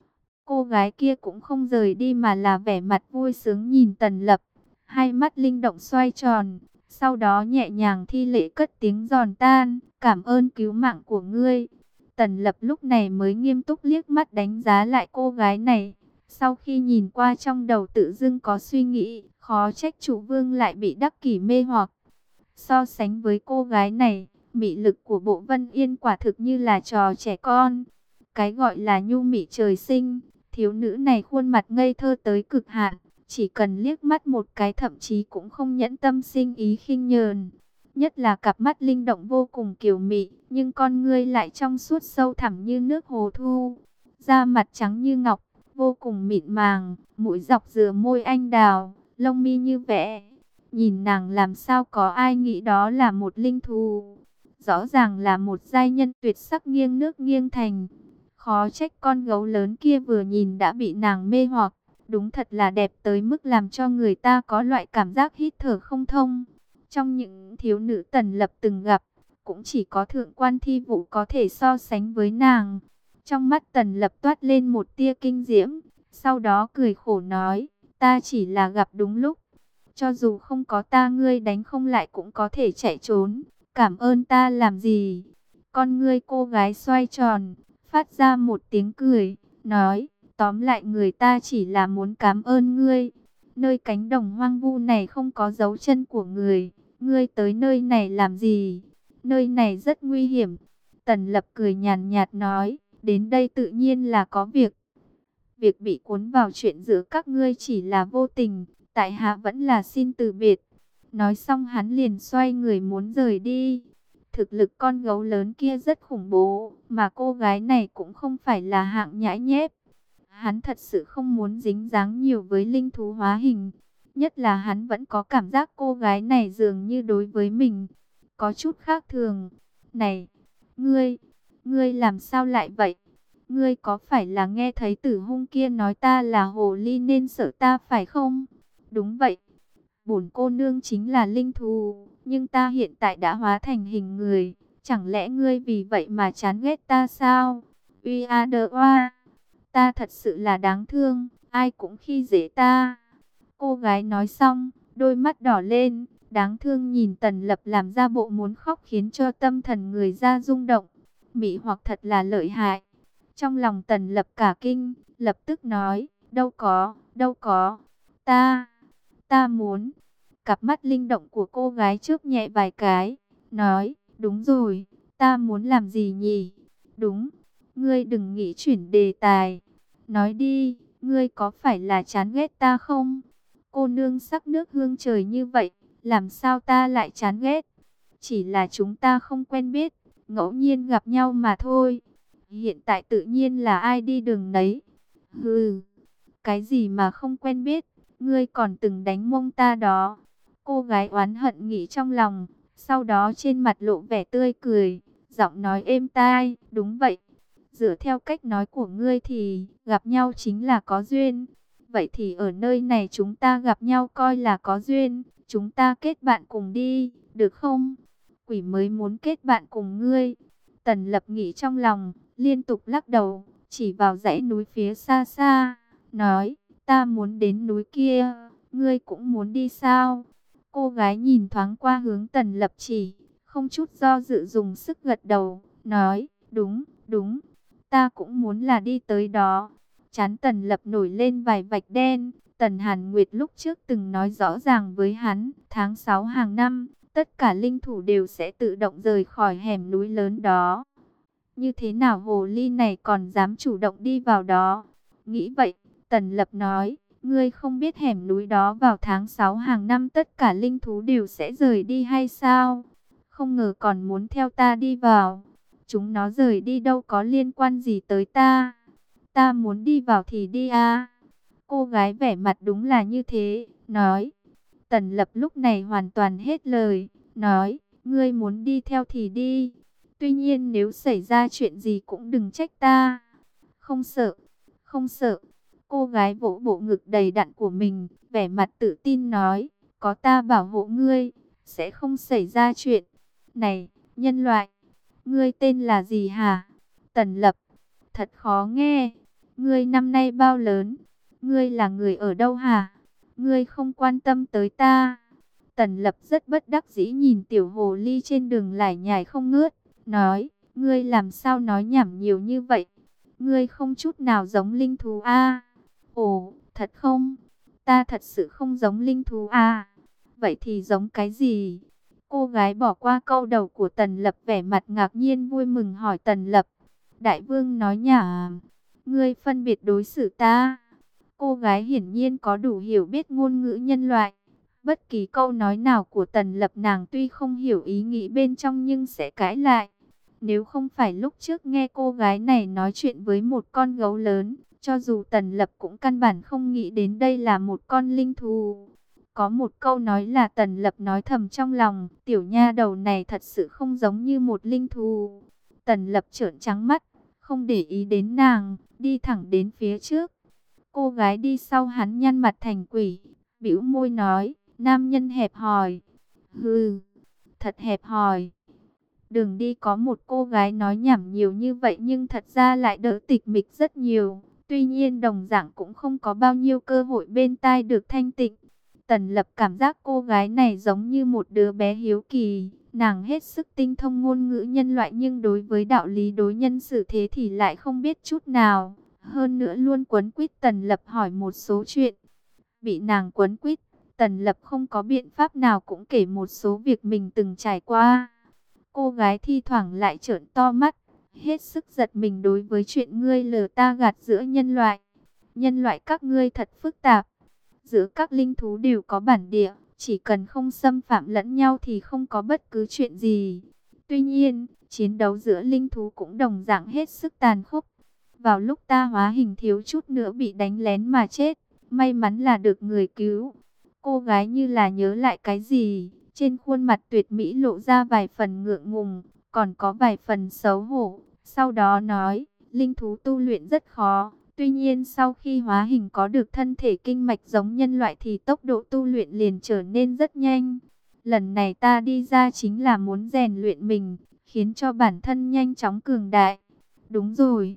Cô gái kia cũng không rời đi mà là vẻ mặt vui sướng nhìn Tần Lập. Hai mắt linh động xoay tròn. Sau đó nhẹ nhàng thi lễ cất tiếng giòn tan. Cảm ơn cứu mạng của ngươi. Tần Lập lúc này mới nghiêm túc liếc mắt đánh giá lại cô gái này. Sau khi nhìn qua trong đầu tự dưng có suy nghĩ. Khó trách chủ vương lại bị đắc kỷ mê hoặc. So sánh với cô gái này, mị lực của Bộ Vân Yên quả thực như là trò trẻ con. Cái gọi là nhu mị trời sinh, thiếu nữ này khuôn mặt ngây thơ tới cực hạn, chỉ cần liếc mắt một cái thậm chí cũng không nhẫn tâm sinh ý khinh nhờn. Nhất là cặp mắt linh động vô cùng kiều mị, nhưng con ngươi lại trong suốt sâu thẳm như nước hồ thu. Da mặt trắng như ngọc, vô cùng mịn màng, mũi dọc dừa môi anh đào, lông mi như vẽ. Nhìn nàng làm sao có ai nghĩ đó là một linh thú. Rõ ràng là một giai nhân tuyệt sắc nghiêng nước nghiêng thành. Khó trách con gấu lớn kia vừa nhìn đã bị nàng mê hoặc. Đúng thật là đẹp tới mức làm cho người ta có loại cảm giác hít thở không thông. Trong những thiếu nữ Tần Lập từng gặp, cũng chỉ có Thượng Quan Thi Vũ có thể so sánh với nàng. Trong mắt Tần Lập toát lên một tia kinh diễm. Sau đó cười khổ nói, ta chỉ là gặp đúng lúc. Cho dù không có ta ngươi đánh không lại cũng có thể chạy trốn. Cảm ơn ta làm gì? Con ngươi cô gái xoay tròn, phát ra một tiếng cười, nói, tóm lại người ta chỉ là muốn cảm ơn ngươi. Nơi cánh đồng hoang vu này không có dấu chân của người. Ngươi tới nơi này làm gì? Nơi này rất nguy hiểm. Tần Lập cười nhàn nhạt nói, đến đây tự nhiên là có việc. Việc bị cuốn vào chuyện giữa các ngươi chỉ là vô tình. Tại hạ vẫn là xin từ biệt. Nói xong hắn liền xoay người muốn rời đi. Thực lực con gấu lớn kia rất khủng bố, mà cô gái này cũng không phải là hạng nhãi nhép. Hắn thật sự không muốn dính dáng nhiều với linh thú hóa hình. Nhất là hắn vẫn có cảm giác cô gái này dường như đối với mình có chút khác thường. Này, ngươi, ngươi làm sao lại vậy? Ngươi có phải là nghe thấy tử hung kia nói ta là hồ ly nên sợ ta phải không? Đúng vậy, bổn cô nương chính là linh thú, nhưng ta hiện tại đã hóa thành hình người. Chẳng lẽ ngươi vì vậy mà chán ghét ta sao? Uy a đơ oa, ta thật sự là đáng thương, ai cũng khi dễ ta. Cô gái nói xong, đôi mắt đỏ lên, đáng thương nhìn Tần Lập làm ra bộ muốn khóc khiến cho tâm thần người ra rung động. Mị hoặc thật là lợi hại. Trong lòng Tần Lập cả kinh, lập tức nói, đâu có, đâu có, ta, ta muốn. Cặp mắt linh động của cô gái chớp nhẹ vài cái, nói, đúng rồi, ta muốn làm gì nhỉ? Đúng, ngươi đừng nghĩ chuyển đề tài. Nói đi, ngươi có phải là chán ghét ta không? Cô nương sắc nước hương trời như vậy, làm sao ta lại chán ghét? Chỉ là chúng ta không quen biết, ngẫu nhiên gặp nhau mà thôi. Hiện tại tự nhiên là ai đi đường nấy. Hừ, cái gì mà không quen biết, ngươi còn từng đánh mông ta đó. Cô gái oán hận nghĩ trong lòng, sau đó trên mặt lộ vẻ tươi cười, giọng nói êm tai, đúng vậy. Dựa theo cách nói của ngươi thì gặp nhau chính là có duyên. Vậy thì ở nơi này chúng ta gặp nhau coi là có duyên, chúng ta kết bạn cùng đi, được không? Quỷ mới muốn kết bạn cùng ngươi. Tần Lập nghĩ trong lòng, liên tục lắc đầu, chỉ vào dãy núi phía xa xa, nói, ta muốn đến núi kia, ngươi cũng muốn đi sao? Cô gái nhìn thoáng qua hướng Tần Lập chỉ, không chút do dự dùng sức gật đầu, nói, đúng, đúng, ta cũng muốn là đi tới đó. Trán Tần Lập nổi lên vài vạch đen. Tần Hàn Nguyệt lúc trước từng nói rõ ràng với hắn, tháng sáu hàng năm, tất cả linh thủ đều sẽ tự động rời khỏi hẻm núi lớn đó. Như thế nào hồ ly này còn dám chủ động đi vào đó? Nghĩ vậy, Tần Lập nói, ngươi không biết hẻm núi đó vào tháng sáu hàng năm tất cả linh thú đều sẽ rời đi hay sao? Không ngờ còn muốn theo ta đi vào. Chúng nó rời đi đâu có liên quan gì tới ta? Ta muốn đi vào thì đi à. Cô gái vẻ mặt đúng là như thế, nói. Tần Lập lúc này hoàn toàn hết lời, nói, ngươi muốn đi theo thì đi. Tuy nhiên nếu xảy ra chuyện gì cũng đừng trách ta. Không sợ, không sợ. Cô gái vỗ bộ ngực đầy đặn của mình, vẻ mặt tự tin nói, có ta bảo hộ ngươi, sẽ không xảy ra chuyện. Này, nhân loại, ngươi tên là gì hả? Tần Lập, thật khó nghe. Ngươi năm nay bao lớn? Ngươi là người ở đâu hả? Ngươi không quan tâm tới ta. Tần Lập rất bất đắc dĩ nhìn tiểu hồ ly trên đường lải nhải không ngớt, nói, ngươi làm sao nói nhảm nhiều như vậy? Ngươi không chút nào giống linh thú a? Ồ, thật không? Ta thật sự không giống linh thú a. Vậy thì giống cái gì? Cô gái bỏ qua câu đầu của Tần Lập, vẻ mặt ngạc nhiên vui mừng hỏi Tần Lập. Đại vương nói nhảm, ngươi phân biệt đối xử ta. Cô gái hiển nhiên có đủ hiểu biết ngôn ngữ nhân loại. Bất kỳ câu nói nào của Tần Lập nàng tuy không hiểu ý nghĩ bên trong nhưng sẽ cãi lại. Nếu không phải lúc trước nghe cô gái này nói chuyện với một con gấu lớn, cho dù Tần Lập cũng căn bản không nghĩ đến đây là một con linh thú. Có một câu nói là Tần Lập nói thầm trong lòng, tiểu nha đầu này thật sự không giống như một linh thú. Tần Lập trợn trắng mắt, không để ý đến nàng, đi thẳng đến phía trước. Cô gái đi sau hắn nhăn mặt thành quỷ, bĩu môi nói, nam nhân hẹp hòi. Hừ, thật hẹp hòi. Đường đi có một cô gái nói nhảm nhiều như vậy nhưng thật ra lại đỡ tịch mịch rất nhiều. Tuy nhiên đồng dạng cũng không có bao nhiêu cơ hội bên tai được thanh tịnh. Tần Lập cảm giác cô gái này giống như một đứa bé hiếu kỳ. Nàng hết sức tinh thông ngôn ngữ nhân loại nhưng đối với đạo lý đối nhân xử thế thì lại không biết chút nào. Hơn nữa luôn quấn quýt Tần Lập hỏi một số chuyện. Bị nàng quấn quýt, Tần Lập không có biện pháp nào cũng kể một số việc mình từng trải qua. Cô gái thi thoảng lại trợn to mắt, hết sức giật mình đối với chuyện ngươi lừa ta gạt giữa nhân loại. Nhân loại các ngươi thật phức tạp. Giữa các linh thú đều có bản địa, chỉ cần không xâm phạm lẫn nhau thì không có bất cứ chuyện gì. Tuy nhiên, chiến đấu giữa linh thú cũng đồng dạng hết sức tàn khốc. Vào lúc ta hóa hình thiếu chút nữa bị đánh lén mà chết, may mắn là được người cứu. Cô gái như là nhớ lại cái gì, trên khuôn mặt tuyệt mỹ lộ ra vài phần ngượng ngùng, còn có vài phần xấu hổ. Sau đó nói, linh thú tu luyện rất khó, tuy nhiên sau khi hóa hình có được thân thể kinh mạch giống nhân loại thì tốc độ tu luyện liền trở nên rất nhanh. Lần này ta đi ra chính là muốn rèn luyện mình, khiến cho bản thân nhanh chóng cường đại. Đúng rồi.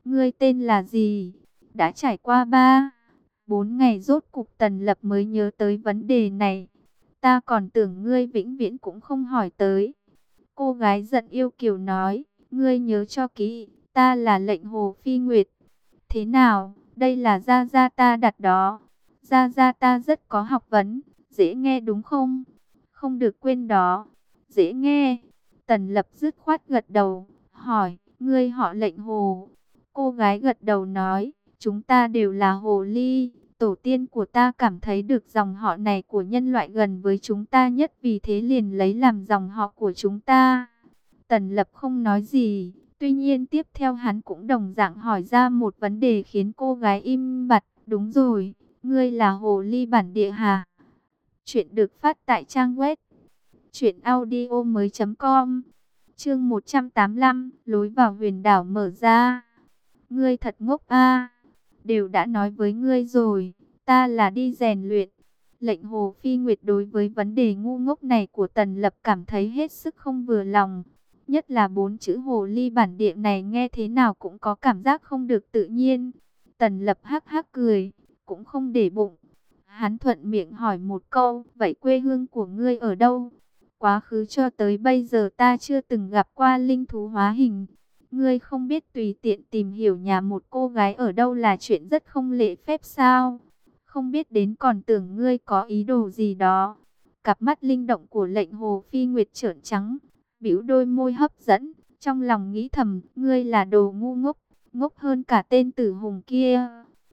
ngươi tên là gì? Đã trải qua ba, bốn ngày rốt cục Tần Lập mới nhớ tới vấn đề này. Ta còn tưởng ngươi vĩnh viễn cũng không hỏi tới. Cô gái giận yêu kiều nói, ngươi nhớ cho kỹ, ta là Lệnh Hồ Phi Nguyệt. Thế nào, đây là Gia Gia ta đặt đó. Gia Gia ta rất có học vấn, dễ nghe đúng không? Không được quên đó, dễ nghe. Tần Lập dứt khoát gật đầu, hỏi, ngươi họ Lệnh Hồ. Cô gái gật đầu nói, chúng ta đều là hồ ly. Tổ tiên của ta cảm thấy được dòng họ này của nhân loại gần với chúng ta nhất, vì thế liền lấy làm dòng họ của chúng ta. Tần Lập không nói gì, tuy nhiên tiếp theo hắn cũng đồng dạng hỏi ra một vấn đề khiến cô gái im bặt. Đúng rồi, ngươi là hồ ly bản địa hả? Chuyện được phát tại trang web truyện audio mới chấm com. Chương một trăm tám mươi lăm, lối vào huyền đảo mở ra. Ngươi thật ngốc a, đều đã nói với ngươi rồi, ta là đi rèn luyện. Lệnh Hồ Phi Nguyệt đối với vấn đề ngu ngốc này của Tần Lập cảm thấy hết sức không vừa lòng. Nhất là bốn chữ hồ ly bản địa này nghe thế nào cũng có cảm giác không được tự nhiên. Tần Lập hắc hắc cười, cũng không để bụng. Hắn thuận miệng hỏi một câu, vậy quê hương của ngươi ở đâu? Quá khứ cho tới bây giờ ta chưa từng gặp qua linh thú hóa hình. Ngươi không biết tùy tiện tìm hiểu nhà một cô gái ở đâu là chuyện rất không lễ phép sao? Không biết đến còn tưởng ngươi có ý đồ gì đó. Cặp mắt linh động của Lệnh Hồ Phi Nguyệt trợn trắng, bĩu đôi môi hấp dẫn, trong lòng nghĩ thầm, ngươi là đồ ngu ngốc, ngốc hơn cả tên tử hùng kia.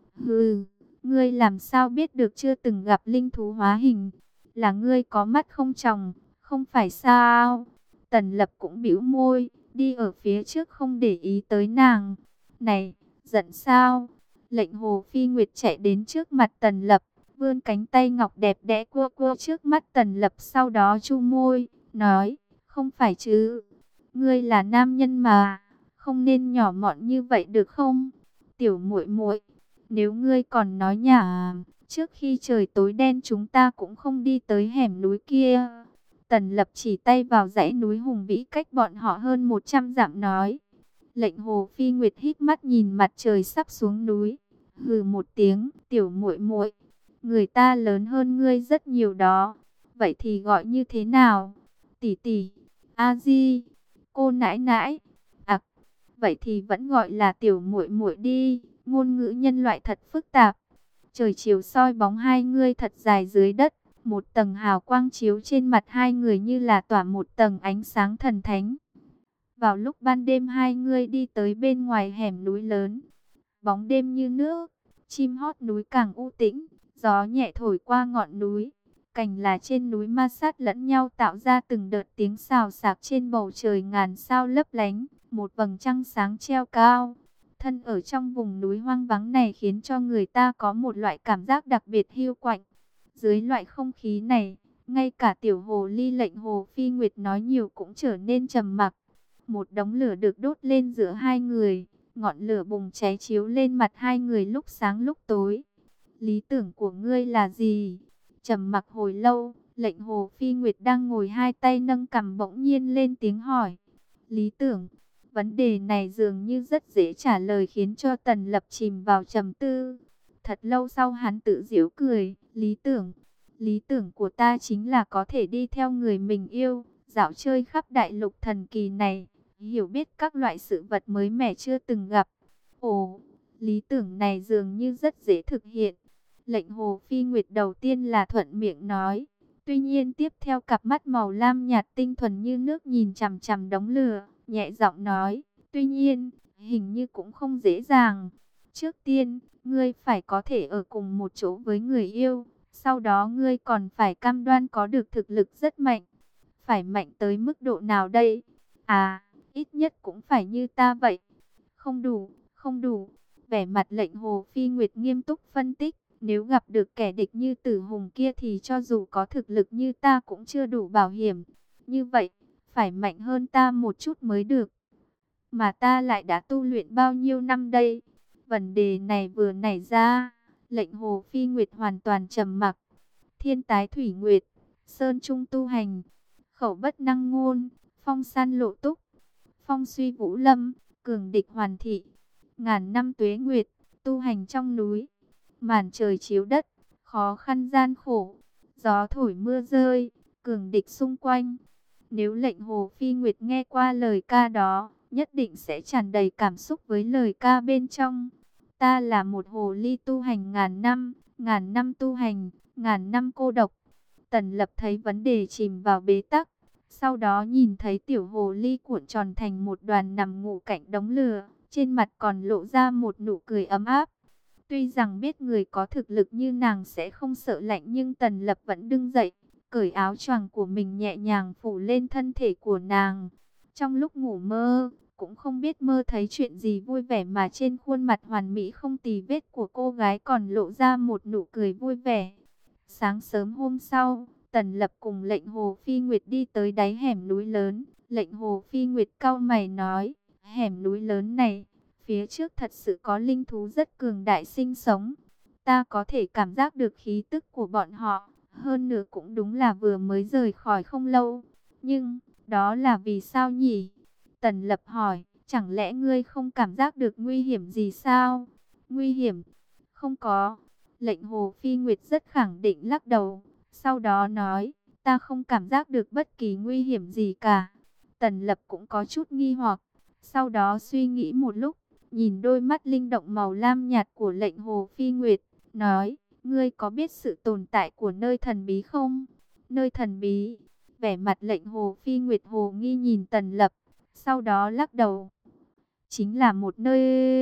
Hừ, ngươi làm sao biết được chưa từng gặp linh thú hóa hình? Là ngươi có mắt không tròng, không phải sao? Tần Lập cũng bĩu môi, đi ở phía trước không để ý tới nàng. Này, giận sao? Lệnh Hồ Phi Nguyệt chạy đến trước mặt Tần Lập, vươn cánh tay ngọc đẹp đẽ cua cua trước mắt Tần Lập, sau đó chu môi, nói, không phải chứ, ngươi là nam nhân mà, không nên nhỏ mọn như vậy được không? Tiểu muội muội, nếu ngươi còn nói nhả, trước khi trời tối đen chúng ta cũng không đi tới hẻm núi kia. Tần Lập chỉ tay vào dãy núi hùng vĩ cách bọn họ hơn một trăm dặm nói. Lệnh Hồ Phi Nguyệt hít mắt nhìn mặt trời sắp xuống núi, hừ một tiếng, tiểu muội muội, người ta lớn hơn ngươi rất nhiều đó. Vậy thì gọi như thế nào? Tỷ tỷ, A Di, cô nãi nãi. À, vậy thì vẫn gọi là tiểu muội muội đi. Ngôn ngữ nhân loại thật phức tạp. Trời chiều soi bóng hai người thật dài dưới đất. Một tầng hào quang chiếu trên mặt hai người như là tỏa một tầng ánh sáng thần thánh. Vào lúc ban đêm hai người đi tới bên ngoài hẻm núi lớn. Bóng đêm như nước, chim hót núi càng u tĩnh, gió nhẹ thổi qua ngọn núi. Cành lá trên núi ma sát lẫn nhau tạo ra từng đợt tiếng xào xạc, trên bầu trời ngàn sao lấp lánh, một vầng trăng sáng treo cao. Thân ở trong vùng núi hoang vắng này khiến cho người ta có một loại cảm giác đặc biệt hiu quạnh. Dưới loại không khí này, ngay cả tiểu hồ ly Lệnh Hồ Phi Nguyệt nói nhiều cũng trở nên trầm mặc. Một đống lửa được đốt lên giữa hai người, ngọn lửa bùng cháy chiếu lên mặt hai người lúc sáng lúc tối. Lý tưởng của ngươi là gì? Trầm mặc hồi lâu, Lệnh Hồ Phi Nguyệt đang ngồi hai tay nâng cằm bỗng nhiên lên tiếng hỏi. Lý tưởng, vấn đề này dường như rất dễ trả lời khiến cho Tần Lập chìm vào trầm tư. Thật lâu sau hắn tự giễu cười, lý tưởng, lý tưởng của ta chính là có thể đi theo người mình yêu, dạo chơi khắp đại lục thần kỳ này, hiểu biết các loại sự vật mới mẻ chưa từng gặp. Ồ, lý tưởng này dường như rất dễ thực hiện. Lệnh Hồ Phi Nguyệt đầu tiên là thuận miệng nói. Tuy nhiên tiếp theo cặp mắt màu lam nhạt tinh thuần như nước nhìn chằm chằm đống lửa, nhẹ giọng nói. Tuy nhiên, hình như cũng không dễ dàng. Trước tiên, ngươi phải có thể ở cùng một chỗ với người yêu. Sau đó ngươi còn phải cam đoan có được thực lực rất mạnh. Phải mạnh tới mức độ nào đây? À, ít nhất cũng phải như ta vậy. Không đủ, không đủ. Vẻ mặt Lệnh Hồ Phi Nguyệt nghiêm túc phân tích. Nếu gặp được kẻ địch như Tử Hùng kia thì cho dù có thực lực như ta cũng chưa đủ bảo hiểm. Như vậy, phải mạnh hơn ta một chút mới được. Mà ta lại đã tu luyện bao nhiêu năm đây? Vấn đề này vừa nảy ra, Lệnh Hồ Phi Nguyệt hoàn toàn trầm mặc. Thiên tái thủy nguyệt, sơn trung tu hành, khẩu bất năng ngôn, phong san lộ túc, phong suy vũ lâm, cường địch hoàn thị. ngàn năm tuế nguyệt, tu hành trong núi, màn trời chiếu đất, khó khăn gian khổ, gió thổi mưa rơi, cường địch xung quanh. Nếu lệnh Hồ Phi Nguyệt nghe qua lời ca đó, nhất định sẽ tràn đầy cảm xúc với lời ca bên trong. Ta là một hồ ly tu hành ngàn năm, ngàn năm tu hành, ngàn năm cô độc. Tần Lập thấy vấn đề chìm vào bế tắc, sau đó nhìn thấy tiểu hồ ly cuộn tròn thành một đoàn nằm ngủ cạnh đống lửa, trên mặt còn lộ ra một nụ cười ấm áp. Tuy rằng biết người có thực lực như nàng sẽ không sợ lạnh, nhưng Tần Lập vẫn đứng dậy, cởi áo choàng của mình nhẹ nhàng phủ lên thân thể của nàng. Trong lúc ngủ mơ, cũng không biết mơ thấy chuyện gì vui vẻ mà trên khuôn mặt hoàn mỹ không tì vết của cô gái còn lộ ra một nụ cười vui vẻ. Sáng sớm hôm sau, Tần Lập cùng lệnh Hồ Phi Nguyệt đi tới đáy hẻm núi lớn. Lệnh Hồ Phi Nguyệt cau mày nói, hẻm núi lớn này, phía trước thật sự có linh thú rất cường đại sinh sống. Ta có thể cảm giác được khí tức của bọn họ, hơn nữa cũng đúng là vừa mới rời khỏi không lâu. Nhưng, đó là vì sao nhỉ? Tần Lập hỏi, chẳng lẽ ngươi không cảm giác được nguy hiểm gì sao? Nguy hiểm? Không có. Lệnh Hồ Phi Nguyệt rất khẳng định lắc đầu. Sau đó nói, ta không cảm giác được bất kỳ nguy hiểm gì cả. Tần Lập cũng có chút nghi hoặc. Sau đó suy nghĩ một lúc, nhìn đôi mắt linh động màu lam nhạt của lệnh Hồ Phi Nguyệt, nói, ngươi có biết sự tồn tại của nơi thần bí không? Nơi thần bí? Vẻ mặt lệnh Hồ Phi Nguyệt hồ nghi nhìn Tần Lập, sau đó lắc đầu. Chính là một nơi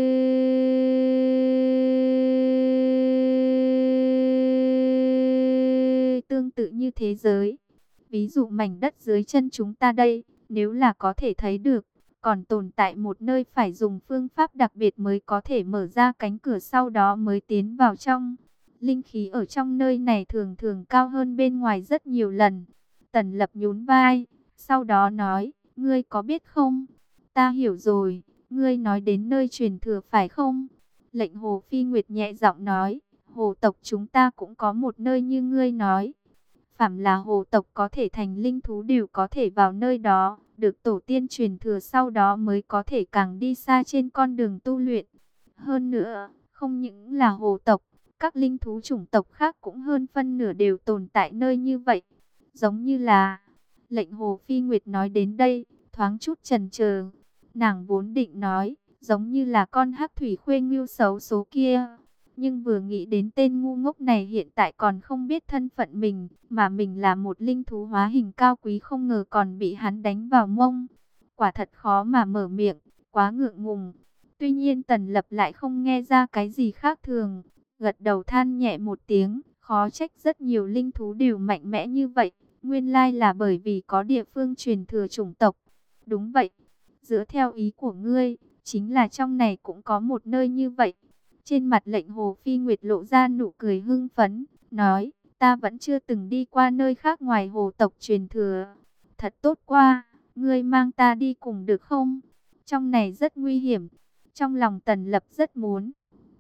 tương tự như thế giới. Ví dụ mảnh đất dưới chân chúng ta đây, nếu là có thể thấy được, còn tồn tại một nơi phải dùng phương pháp đặc biệt mới có thể mở ra cánh cửa, sau đó mới tiến vào trong. Linh khí ở trong nơi này thường thường cao hơn bên ngoài rất nhiều lần. Tần Lập nhún vai, sau đó nói, ngươi có biết không? Ta hiểu rồi, ngươi nói đến nơi truyền thừa phải không? Lệnh Hồ Phi Nguyệt nhẹ giọng nói, hồ tộc chúng ta cũng có một nơi như ngươi nói. Phàm là hồ tộc có thể thành linh thú đều có thể vào nơi đó, được tổ tiên truyền thừa, sau đó mới có thể càng đi xa trên con đường tu luyện. Hơn nữa, không những là hồ tộc, các linh thú chủng tộc khác cũng hơn phân nửa đều tồn tại nơi như vậy. Giống như là, lệnh Hồ Phi Nguyệt nói đến đây, thoáng chút chần chờ. Nàng vốn định nói, giống như là con hắc thủy khuê ngưu xấu số kia. Nhưng vừa nghĩ đến tên ngu ngốc này hiện tại còn không biết thân phận mình, mà mình là một linh thú hóa hình cao quý, không ngờ còn bị hắn đánh vào mông. Quả thật khó mà mở miệng, quá ngượng ngùng. Tuy nhiên Tần Lập lại không nghe ra cái gì khác thường, gật đầu than nhẹ một tiếng, khó trách rất nhiều linh thú đều mạnh mẽ như vậy. Nguyên lai là bởi vì có địa phương truyền thừa chủng tộc. Đúng vậy, dựa theo ý của ngươi, chính là trong này cũng có một nơi như vậy. Trên mặt lệnh Hồ Phi Nguyệt lộ ra nụ cười hưng phấn, nói, ta vẫn chưa từng đi qua nơi khác ngoài hồ tộc truyền thừa. Thật tốt quá, ngươi mang ta đi cùng được không? Trong này rất nguy hiểm. Trong lòng Tần Lập rất muốn